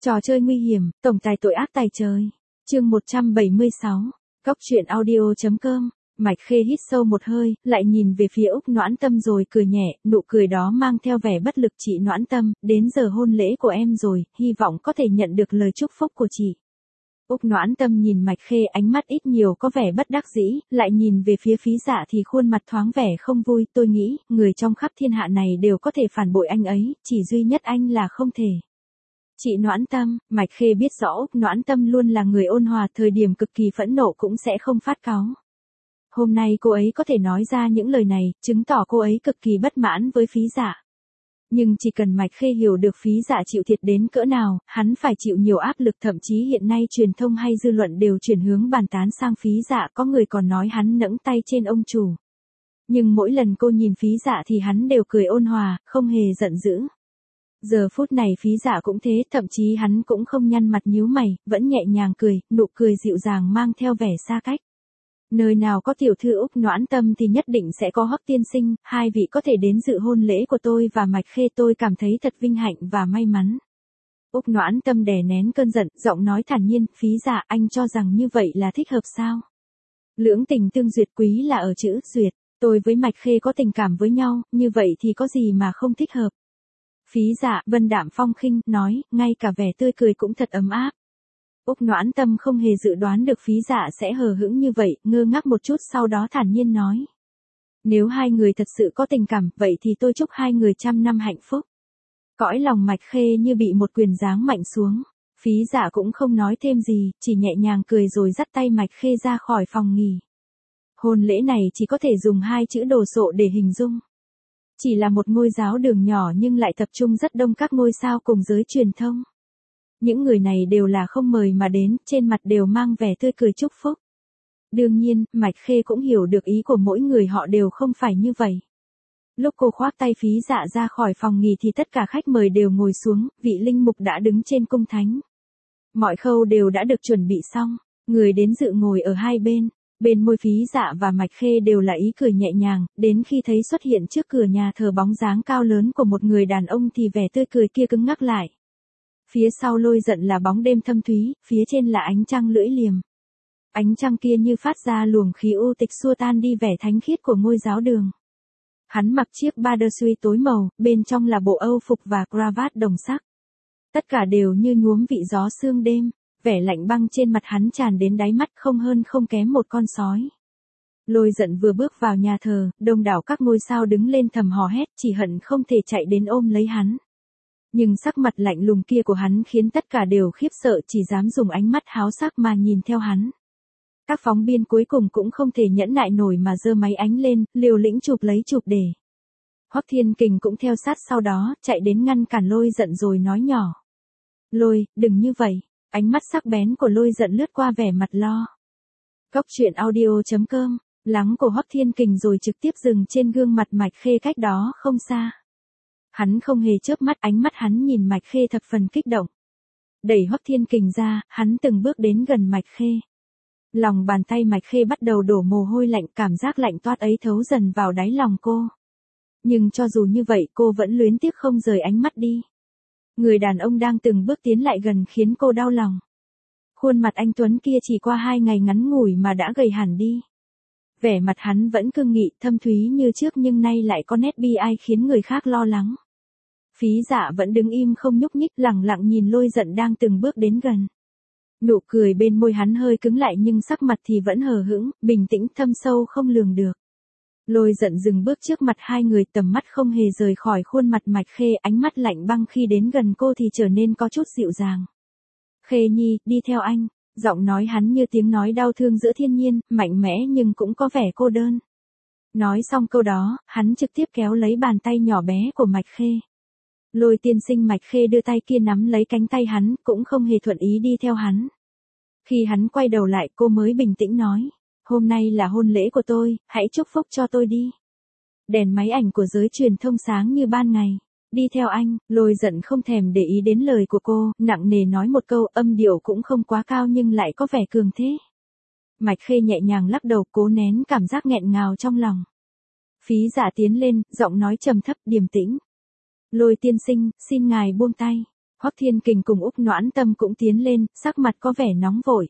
Trò chơi nguy hiểm, tổng tài tội ác tài trời. Chương 176. Cốc truyện audio.com. Mạch Khê hít sâu một hơi, lại nhìn về phía Úc Noãn Tâm rồi cười nhẹ, nụ cười đó mang theo vẻ bất lực. Chị Noãn Tâm, đến giờ hôn lễ của em rồi, hy vọng có thể nhận được lời chúc phúc của chị. Úc Noãn Tâm nhìn Mạch Khê, ánh mắt ít nhiều có vẻ bất đắc dĩ, lại nhìn về phía Phí Dạ thì khuôn mặt thoáng vẻ không vui. Tôi nghĩ, người trong khắp thiên hạ này đều có thể phản bội anh ấy, chỉ duy nhất anh là không thể. Chị Noãn Tâm, Mạch Khê biết rõ Úc Noãn Tâm luôn là người ôn hòa, thời điểm cực kỳ phẫn nộ cũng sẽ không phát cáu. Hôm nay cô ấy có thể nói ra những lời này, chứng tỏ cô ấy cực kỳ bất mãn với Phí Dạ. Nhưng chỉ cần Mạch Khê hiểu được Phí Dạ chịu thiệt đến cỡ nào, hắn phải chịu nhiều áp lực, thậm chí hiện nay truyền thông hay dư luận đều chuyển hướng bàn tán sang Phí Dạ, có người còn nói hắn nẫng tay trên ông chủ. Nhưng mỗi lần cô nhìn Phí Dạ thì hắn đều cười ôn hòa, không hề giận dữ. Giờ phút này Phí Dạ cũng thế, thậm chí hắn cũng không nhăn mặt nhíu mày, vẫn nhẹ nhàng cười, nụ cười dịu dàng mang theo vẻ xa cách. Nơi nào có tiểu thư Úc Noãn Tâm thì nhất định sẽ có Hoắc tiên sinh, hai vị có thể đến dự hôn lễ của tôi và Mạch Khê, tôi cảm thấy thật vinh hạnh và may mắn. Úc Noãn Tâm đè nén cơn giận, giọng nói thản nhiên, Phí Dạ, anh cho rằng như vậy là thích hợp sao? Lưỡng tình tương duyệt, quý là ở chữ duyệt, tôi với Mạch Khê có tình cảm với nhau, như vậy thì có gì mà không thích hợp? Phí Dạ vân đạm phong khinh, nói, ngay cả vẻ tươi cười cũng thật ấm áp. Úc Noãn Tâm không hề dự đoán được Phí Dạ sẽ hờ hững như vậy, ngơ ngác một chút sau đó thản nhiên nói. Nếu hai người thật sự có tình cảm, vậy thì tôi chúc hai người 100 năm hạnh phúc. Cõi lòng Mạch Khê như bị một quyền giáng mạnh xuống. Phí Dạ cũng không nói thêm gì, chỉ nhẹ nhàng cười rồi dắt tay Mạch Khê ra khỏi phòng nghỉ. Hôn lễ này chỉ có thể dùng hai chữ đồ sộ để hình dung. Chỉ là một ngôi giáo đường nhỏ nhưng lại tập trung rất đông các ngôi sao cùng giới truyền thông. Những người này đều là không mời mà đến, trên mặt đều mang vẻ tươi cười chúc phúc. Đương nhiên, Mạch Khê cũng hiểu được ý của mỗi người, họ đều không phải như vậy. Lúc cô khoác tay Phí Dạ ra khỏi phòng nghỉ thì tất cả khách mời đều ngồi xuống, vị linh mục đã đứng trên cung thánh. Mọi khâu đều đã được chuẩn bị xong, người đến dự ngồi ở hai bên. Bên môi Phí Dạ và Mạch Khê đều là ý cười nhẹ nhàng, đến khi thấy xuất hiện trước cửa nhà thờ bóng dáng cao lớn của một người đàn ông thì vẻ tươi cười kia cứng ngắc lại. Phía sau Lôi Giận là bóng đêm thâm thúy, phía trên là ánh trăng lưỡi liềm. Ánh trăng kia như phát ra luồng khí u tịch xua tan đi vẻ thánh khiết của ngôi giáo đường. Hắn mặc chiếc Badersui tối màu, bên trong là bộ âu phục và cravat đồng sắc. Tất cả đều như nhuốm vị gió sương đêm. Vẻ lạnh băng trên mặt hắn tràn đến đáy mắt, không hơn không kém một con sói. Lôi Giận vừa bước vào nhà thờ, đông đảo các ngôi sao đứng lên thầm hò hét, chỉ hận không thể chạy đến ôm lấy hắn. Nhưng sắc mặt lạnh lùng kia của hắn khiến tất cả đều khiếp sợ, chỉ dám dùng ánh mắt háo sắc mà nhìn theo hắn. Các phóng viên cuối cùng cũng không thể nhẫn nại nổi mà giơ máy ảnh lên, liều lĩnh chụp lấy chụp để. Hoắc Thiên Kình cũng theo sát sau đó, chạy đến ngăn cản Lôi Giận rồi nói nhỏ. Lôi, đừng như vậy. Ánh mắt sắc bén của Lôi Giận lướt qua vẻ mặt lo. Cốc truyện audio.com. Lắng của Hoắc Thiên Kình rồi trực tiếp dừng trên gương mặt Mạch Khê cách đó không xa. Hắn không hề chớp mắt, ánh mắt hắn nhìn Mạch Khê thập phần kích động. Đẩy Hoắc Thiên Kình ra, hắn từng bước đến gần Mạch Khê. Lòng bàn tay Mạch Khê bắt đầu đổ mồ hôi lạnh, cảm giác lạnh toát ấy thấu dần vào đáy lòng cô. Nhưng cho dù như vậy cô vẫn luyến tiếc không rời ánh mắt đi. Người đàn ông đang từng bước tiến lại gần khiến cô đau lòng. Khuôn mặt anh tuấn kia chỉ qua 2 ngày ngắn ngủi mà đã gầy hẳn đi. Vẻ mặt hắn vẫn cương nghị, thâm thúy như trước nhưng nay lại có nét bi ai khiến người khác lo lắng. Phí Dạ vẫn đứng im không nhúc nhích, lẳng lặng nhìn Lôi Giận đang từng bước đến gần. Nụ cười bên môi hắn hơi cứng lại nhưng sắc mặt thì vẫn hờ hững, bình tĩnh thâm sâu không lường được. Lôi Giận dừng bước trước mặt hai người, tầm mắt không hề rời khỏi khuôn mặt Mạch Khê, ánh mắt lạnh băng khi đến gần cô thì trở nên có chút dịu dàng. Khê Nhi, đi theo anh. Giọng nói hắn như tiếng nói đau thương giữa thiên nhiên, mạnh mẽ nhưng cũng có vẻ cô đơn. Nói xong câu đó, hắn trực tiếp kéo lấy bàn tay nhỏ bé của Mạch Khê. Lôi tiên sinh, Mạch Khê đưa tay kia nắm lấy cánh tay hắn, cũng không hề thuận ý đi theo hắn. Khi hắn quay đầu lại cô mới bình tĩnh nói. Hôm nay là hôn lễ của tôi, hãy chúc phúc cho tôi đi. Đèn máy ảnh của giới truyền thông sáng như ban ngày. Đi theo anh. Lôi Giận không thèm để ý đến lời của cô, nặng nề nói một câu, âm điệu cũng không quá cao nhưng lại có vẻ cường thế. Mạch Khê nhẹ nhàng lắc đầu, cố nén cảm giác nghẹn ngào trong lòng. Phí Dạ tiến lên, giọng nói trầm thấp, điềm tĩnh. Lôi tiên sinh, xin ngài buông tay. Hoắc Thiên Kình cùng Úc Noãn Tâm cũng tiến lên, sắc mặt có vẻ nóng vội.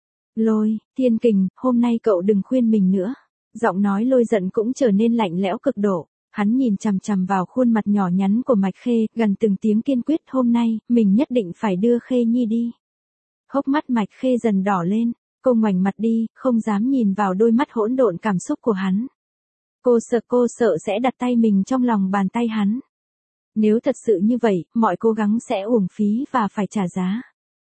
Lôi, Thiên Kình, hôm nay cậu đừng khuyên mình nữa. Giọng nói Lôi giận cũng trở nên lạnh lẽo cực độ. Hắn nhìn chằm chằm vào khuôn mặt nhỏ nhắn của Mạch Khê, gần từng tiếng kiên quyết, hôm nay, mình nhất định phải đưa Khê Nhi đi. Hốc mắt Mạch Khê dần đỏ lên, cô ngoảnh mặt đi, không dám nhìn vào đôi mắt hỗn độn cảm xúc của hắn. Cô sợ sẽ đặt tay mình trong lòng bàn tay hắn. Nếu thật sự như vậy, mọi cố gắng sẽ uổng phí và phải trả giá.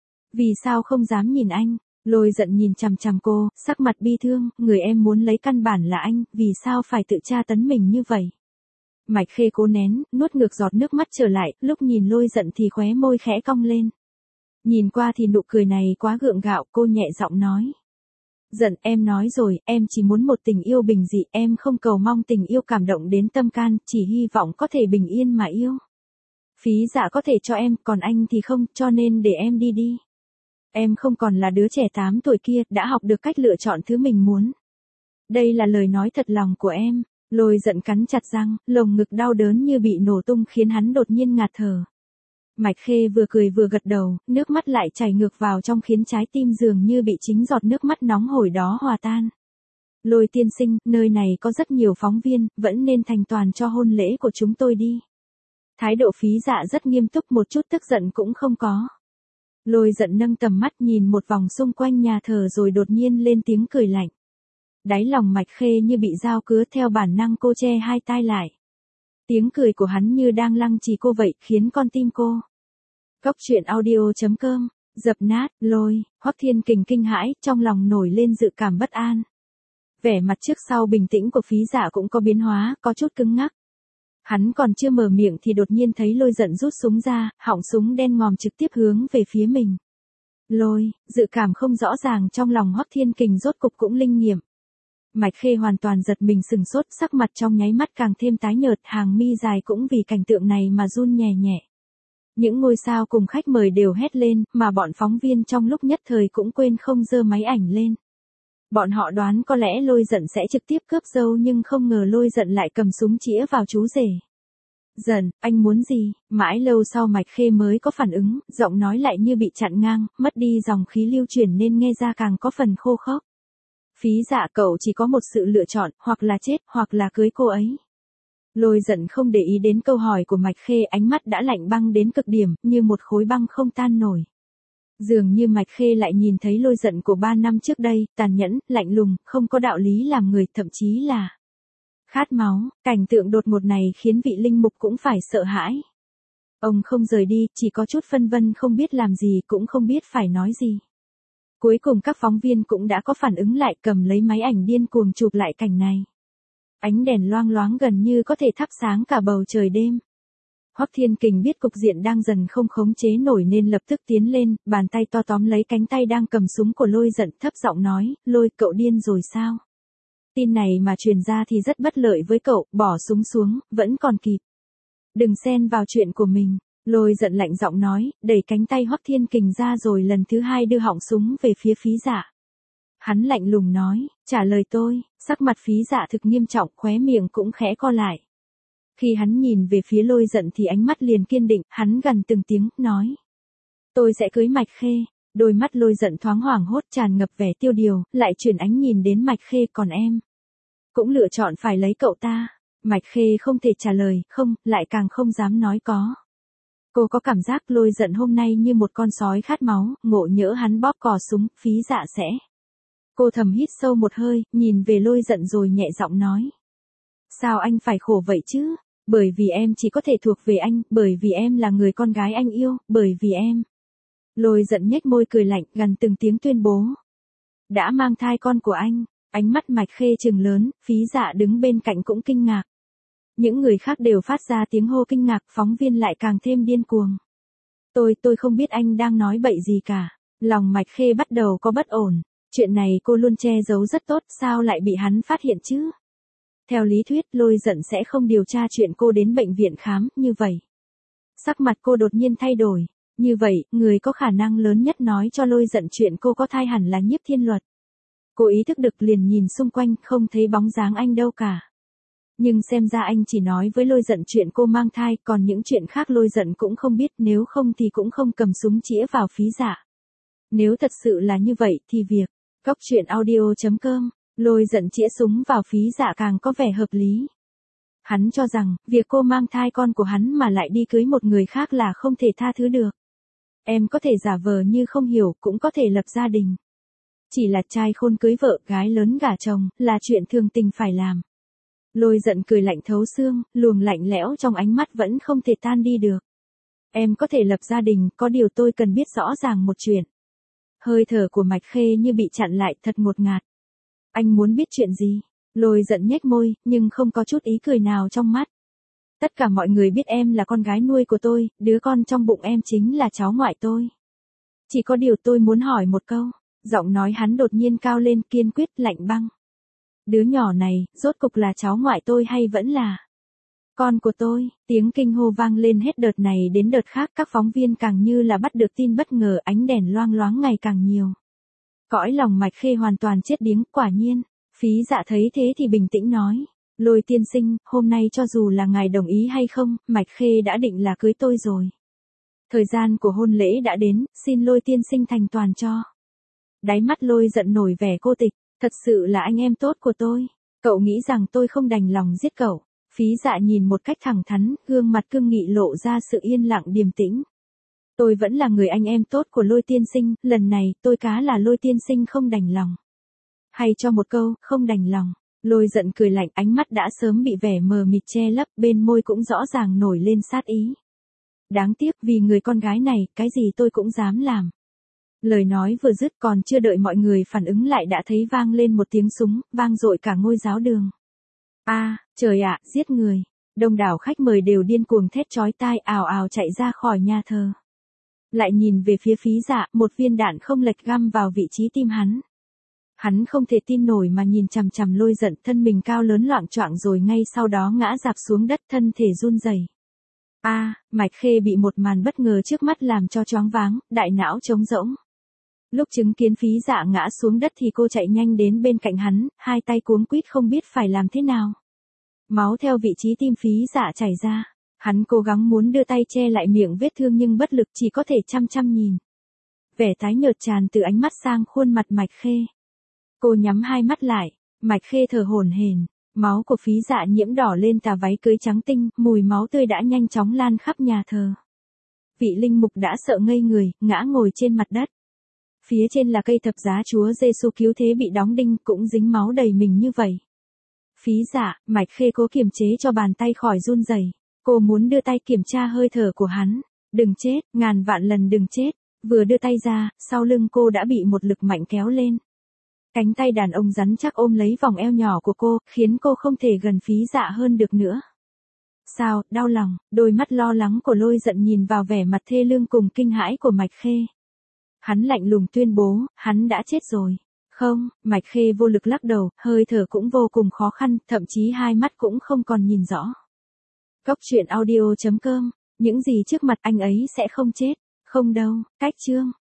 Vì sao không dám nhìn anh? Lôi giận nhìn chằm chằm cô, sắc mặt bi thương, người em muốn lấy căn bản là anh, vì sao phải tự tra tấn mình như vậy? Mạch Khê cố nén, nuốt ngược giọt nước mắt trở lại, lúc nhìn Lôi giận thì khóe môi khẽ cong lên. Nhìn qua thì nụ cười này quá gượng gạo, cô nhẹ giọng nói. Giận, em nói rồi, em chỉ muốn một tình yêu bình dị, em không cầu mong tình yêu cảm động đến tâm can, chỉ hy vọng có thể bình yên mà yêu. Phí Dạ có thể cho em, còn anh thì không, cho nên để em đi đi. Em không còn là đứa trẻ 8 tuổi kia, đã học được cách lựa chọn thứ mình muốn. Đây là lời nói thật lòng của em. Lôi giận cắn chặt răng, lồng ngực đau đớn như bị nổ tung khiến hắn đột nhiên ngạt thở. Mạch Khê vừa cười vừa gật đầu, nước mắt lại chảy ngược vào trong khiến trái tim dường như bị chính giọt nước mắt nóng hổi đó hòa tan. Lôi tiên sinh, nơi này có rất nhiều phóng viên, vẫn nên thành toàn cho hôn lễ của chúng tôi đi. Thái độ Phí Dạ rất nghiêm túc, một chút tức giận cũng không có. Lôi giận nâng tầm mắt nhìn một vòng xung quanh nhà thờ rồi đột nhiên lên tiếng cười lạnh. Đáy lòng Mạch Khê như bị dao cứa, theo bản năng cô che hai tai lại. Tiếng cười của hắn như đang lăng trì cô vậy, khiến con tim cô. Cóc truyện audio.com, dập nát, Lôi, Hoắc Thiên Kình kinh hãi, trong lòng nổi lên dự cảm bất an. Vẻ mặt trước sau bình tĩnh của Phí Dạ cũng có biến hóa, có chút cứng ngắc. Hắn còn chưa mở miệng thì đột nhiên thấy Lôi giận rút súng ra, họng súng đen ngòm trực tiếp hướng về phía mình. Lôi, dự cảm không rõ ràng trong lòng Hoắc Thiên Kình rốt cục cũng linh nghiệm. Mạch Khê hoàn toàn giật mình sừng sốt, sắc mặt trong nháy mắt càng thêm tái nhợt, hàng mi dài cũng vì cảnh tượng này mà run nhẹ nhẹ. Những ngôi sao cùng khách mời đều hét lên, mà bọn phóng viên trong lúc nhất thời cũng quên không giơ máy ảnh lên. Bọn họ đoán có lẽ Lôi giận sẽ trực tiếp cướp dâu nhưng không ngờ Lôi giận lại cầm súng chĩa vào chú rể. Giận, anh muốn gì? Mãi lâu sau Mạch Khê mới có phản ứng, giọng nói lại như bị chặn ngang, mất đi dòng khí lưu chuyển nên nghe ra càng có phần khô khốc. Phí Dạ, cậu chỉ có một sự lựa chọn, hoặc là chết, hoặc là cưới cô ấy. Lôi giận không để ý đến câu hỏi của Mạch Khê, ánh mắt đã lạnh băng đến cực điểm, như một khối băng không tan nổi. Dường như Mạch Khê lại nhìn thấy Lôi giận của 3 năm trước đây, tàn nhẫn, lạnh lùng, không có đạo lý làm người, thậm chí là khát máu. Cảnh tượng đột ngột này khiến vị linh mục cũng phải sợ hãi. Ông không rời đi, chỉ có chút phân vân, không biết làm gì, cũng không biết phải nói gì. Cuối cùng các phóng viên cũng đã có phản ứng lại, cầm lấy máy ảnh điên cuồng chụp lại cảnh này. Ánh đèn loang loáng gần như có thể thắp sáng cả bầu trời đêm. Hoắc Thiên Kình biết cục diện đang dần không khống chế nổi nên lập tức tiến lên, bàn tay to tóm lấy cánh tay đang cầm súng của Lôi giận, thấp giọng nói, Lôi, cậu điên rồi sao? Tin này mà truyền ra thì rất bất lợi với cậu, bỏ súng xuống, vẫn còn kịp. Đừng xen vào chuyện của mình. Lôi giận lạnh giọng nói, đẩy cánh tay Hoắc Thiên Kình ra rồi lần thứ hai đưa họng súng về phía Phí Dạ. Hắn lạnh lùng nói, trả lời tôi, sắc mặt Phí Dạ thực nghiêm trọng, khóe miệng cũng khẽ co lại. Khi hắn nhìn về phía Lôi giận thì ánh mắt liền kiên định, hắn gần từng tiếng, nói. Tôi sẽ cưới Mạch Khê. Đôi mắt Lôi giận thoáng hoảng hốt, tràn ngập vẻ tiêu điều, lại chuyển ánh nhìn đến Mạch Khê, còn em cũng lựa chọn phải lấy cậu ta. Mạch Khê không thể trả lời, không, lại càng không dám nói có. Cô có cảm giác Lôi giận hôm nay như một con sói khát máu, ngộ nhỡ hắn bóp cò súng, Phí Dạ sẽ. Cô thầm hít sâu một hơi, nhìn về Lôi giận rồi nhẹ giọng nói. Sao anh phải khổ vậy chứ? Bởi vì em chỉ có thể thuộc về anh, bởi vì em là người con gái anh yêu, bởi vì em. Lôi giận nhếch môi cười lạnh, gần từng tiếng tuyên bố. Đã mang thai con của anh. Ánh mắt Mạch Khê trừng lớn, Phí Dạ đứng bên cạnh cũng kinh ngạc. Những người khác đều phát ra tiếng hô kinh ngạc, phóng viên lại càng thêm điên cuồng. Tôi không biết anh đang nói bậy gì cả. Lòng Mạch Khê bắt đầu có bất ổn. Chuyện này cô luôn che giấu rất tốt, sao lại bị hắn phát hiện chứ? Theo lý thuyết, Lôi giận sẽ không điều tra chuyện cô đến bệnh viện khám, như vậy. Sắc mặt cô đột nhiên thay đổi. Như vậy, người có khả năng lớn nhất nói cho Lôi giận chuyện cô có thai hẳn là Nhiếp Thiên Luật. Cô ý thức được liền nhìn xung quanh, không thấy bóng dáng anh đâu cả. Nhưng xem ra anh chỉ nói với Lôi Giận chuyện cô mang thai, còn những chuyện khác Lôi Giận cũng không biết, nếu không thì cũng không cầm súng chĩa vào Phí Dạ. Nếu thật sự là như vậy thì việc Cóc truyện audio.com, Lôi Giận chĩa súng vào Phí Dạ càng có vẻ hợp lý. Hắn cho rằng, việc cô mang thai con của hắn mà lại đi cưới một người khác là không thể tha thứ được. Em có thể giả vờ như không hiểu, cũng có thể lập gia đình. Chỉ là trai khôn cưới vợ, gái lớn gả chồng, là chuyện thường tình phải làm. Lôi Giận cười lạnh thấu xương, luồng lạnh lẽo trong ánh mắt vẫn không thể tan đi được. Em có thể lập gia đình, có điều tôi cần biết rõ ràng một chuyện. Hơi thở của Mạch Khê như bị chặn lại, thật ngột ngạt. Anh muốn biết chuyện gì? Lôi Giận nhếch môi, nhưng không có chút ý cười nào trong mắt. Tất cả mọi người biết em là con gái nuôi của tôi, đứa con trong bụng em chính là cháu ngoại tôi. Chỉ có điều tôi muốn hỏi một câu. Giọng nói hắn đột nhiên cao lên, kiên quyết, lạnh băng. Đứa nhỏ này, rốt cục là cháu ngoại tôi hay vẫn là con của tôi? Tiếng kinh hô vang lên hết đợt này đến đợt khác, các phóng viên càng như là bắt được tin bất ngờ, ánh đèn loang loáng ngày càng nhiều. Cõi lòng Mạch Khê hoàn toàn chết điếng, quả nhiên. Phí Dạ thấy thế thì bình tĩnh nói. Lôi tiên sinh, hôm nay cho dù là ngài đồng ý hay không, Mạch Khê đã định là cưới tôi rồi. Thời gian của hôn lễ đã đến, xin Lôi tiên sinh thành toàn cho. Đáy mắt Lôi Giận nổi vẻ cô tịch, thật sự là anh em tốt của tôi. Cậu nghĩ rằng tôi không đành lòng giết cậu. Phí Dạ nhìn một cách thẳng thắn, gương mặt cương nghị lộ ra sự yên lặng điềm tĩnh. Tôi vẫn là người anh em tốt của Lôi tiên sinh, lần này tôi cá là Lôi tiên sinh không đành lòng. Hay cho một câu, không đành lòng. Lôi Giận cười lạnh, ánh mắt đã sớm bị vẻ mờ mịt che lấp, bên môi cũng rõ ràng nổi lên sát ý. Đáng tiếc, vì người con gái này, cái gì tôi cũng dám làm. Lời nói vừa dứt, còn chưa đợi mọi người phản ứng lại đã thấy vang lên một tiếng súng, vang dội cả ngôi giáo đường. Trời ạ, giết người. Đông đảo khách mời đều điên cuồng thét chói tai, ào ào chạy ra khỏi nhà thờ. Lại nhìn về phía Phí Dạ, một viên đạn không lệch găm vào vị trí tim hắn. Hắn không thể tin nổi mà nhìn chằm chằm Lôi Giận, thân mình cao lớn loạng choạng rồi ngay sau đó ngã rạp xuống đất, thân thể run rẩy. Mạch Khê bị một màn bất ngờ trước mắt làm cho choáng váng, đại não trống rỗng. Lúc chứng kiến Phí Dạ ngã xuống đất thì cô chạy nhanh đến bên cạnh hắn, hai tay cuống quýt không biết phải làm thế nào. Máu theo vị trí tim Phí Dạ chảy ra. Hắn cố gắng muốn đưa tay che lại miệng vết thương nhưng bất lực, chỉ có thể chăm chăm nhìn. Vẻ tái nhợt tràn từ ánh mắt sang khuôn mặt Mạch Khê. Cô nhắm hai mắt lại, Mạch Khê thở hổn hển, máu của Phí Dạ nhiễm đỏ lên tà váy cưới trắng tinh, mùi máu tươi đã nhanh chóng lan khắp nhà thờ. Vị linh mục đã sợ ngây người, ngã ngồi trên mặt đất. Phía trên là cây thập giá Chúa Giêsu cứu thế bị đóng đinh, cũng dính máu đầy mình như vậy. Phí Dạ, Mạch Khê cố kiềm chế cho bàn tay khỏi run rẩy. Cô muốn đưa tay kiểm tra hơi thở của hắn. Đừng chết, ngàn vạn lần đừng chết. Vừa đưa tay ra, sau lưng cô đã bị một lực mạnh kéo lên. Cánh tay đàn ông rắn chắc ôm lấy vòng eo nhỏ của cô, khiến cô không thể gần Phí Dạ hơn được nữa. Sao, đau lòng, đôi mắt lo lắng của Lôi Giận nhìn vào vẻ mặt thê lương cùng kinh hãi của Mạch Khê. Hắn lạnh lùng tuyên bố, hắn đã chết rồi. Không, Mạch Khê vô lực lắc đầu, hơi thở cũng vô cùng khó khăn, thậm chí hai mắt cũng không còn nhìn rõ. Cóc truyện audio.com, những gì trước mặt anh ấy sẽ không chết. Không đâu, cách chương.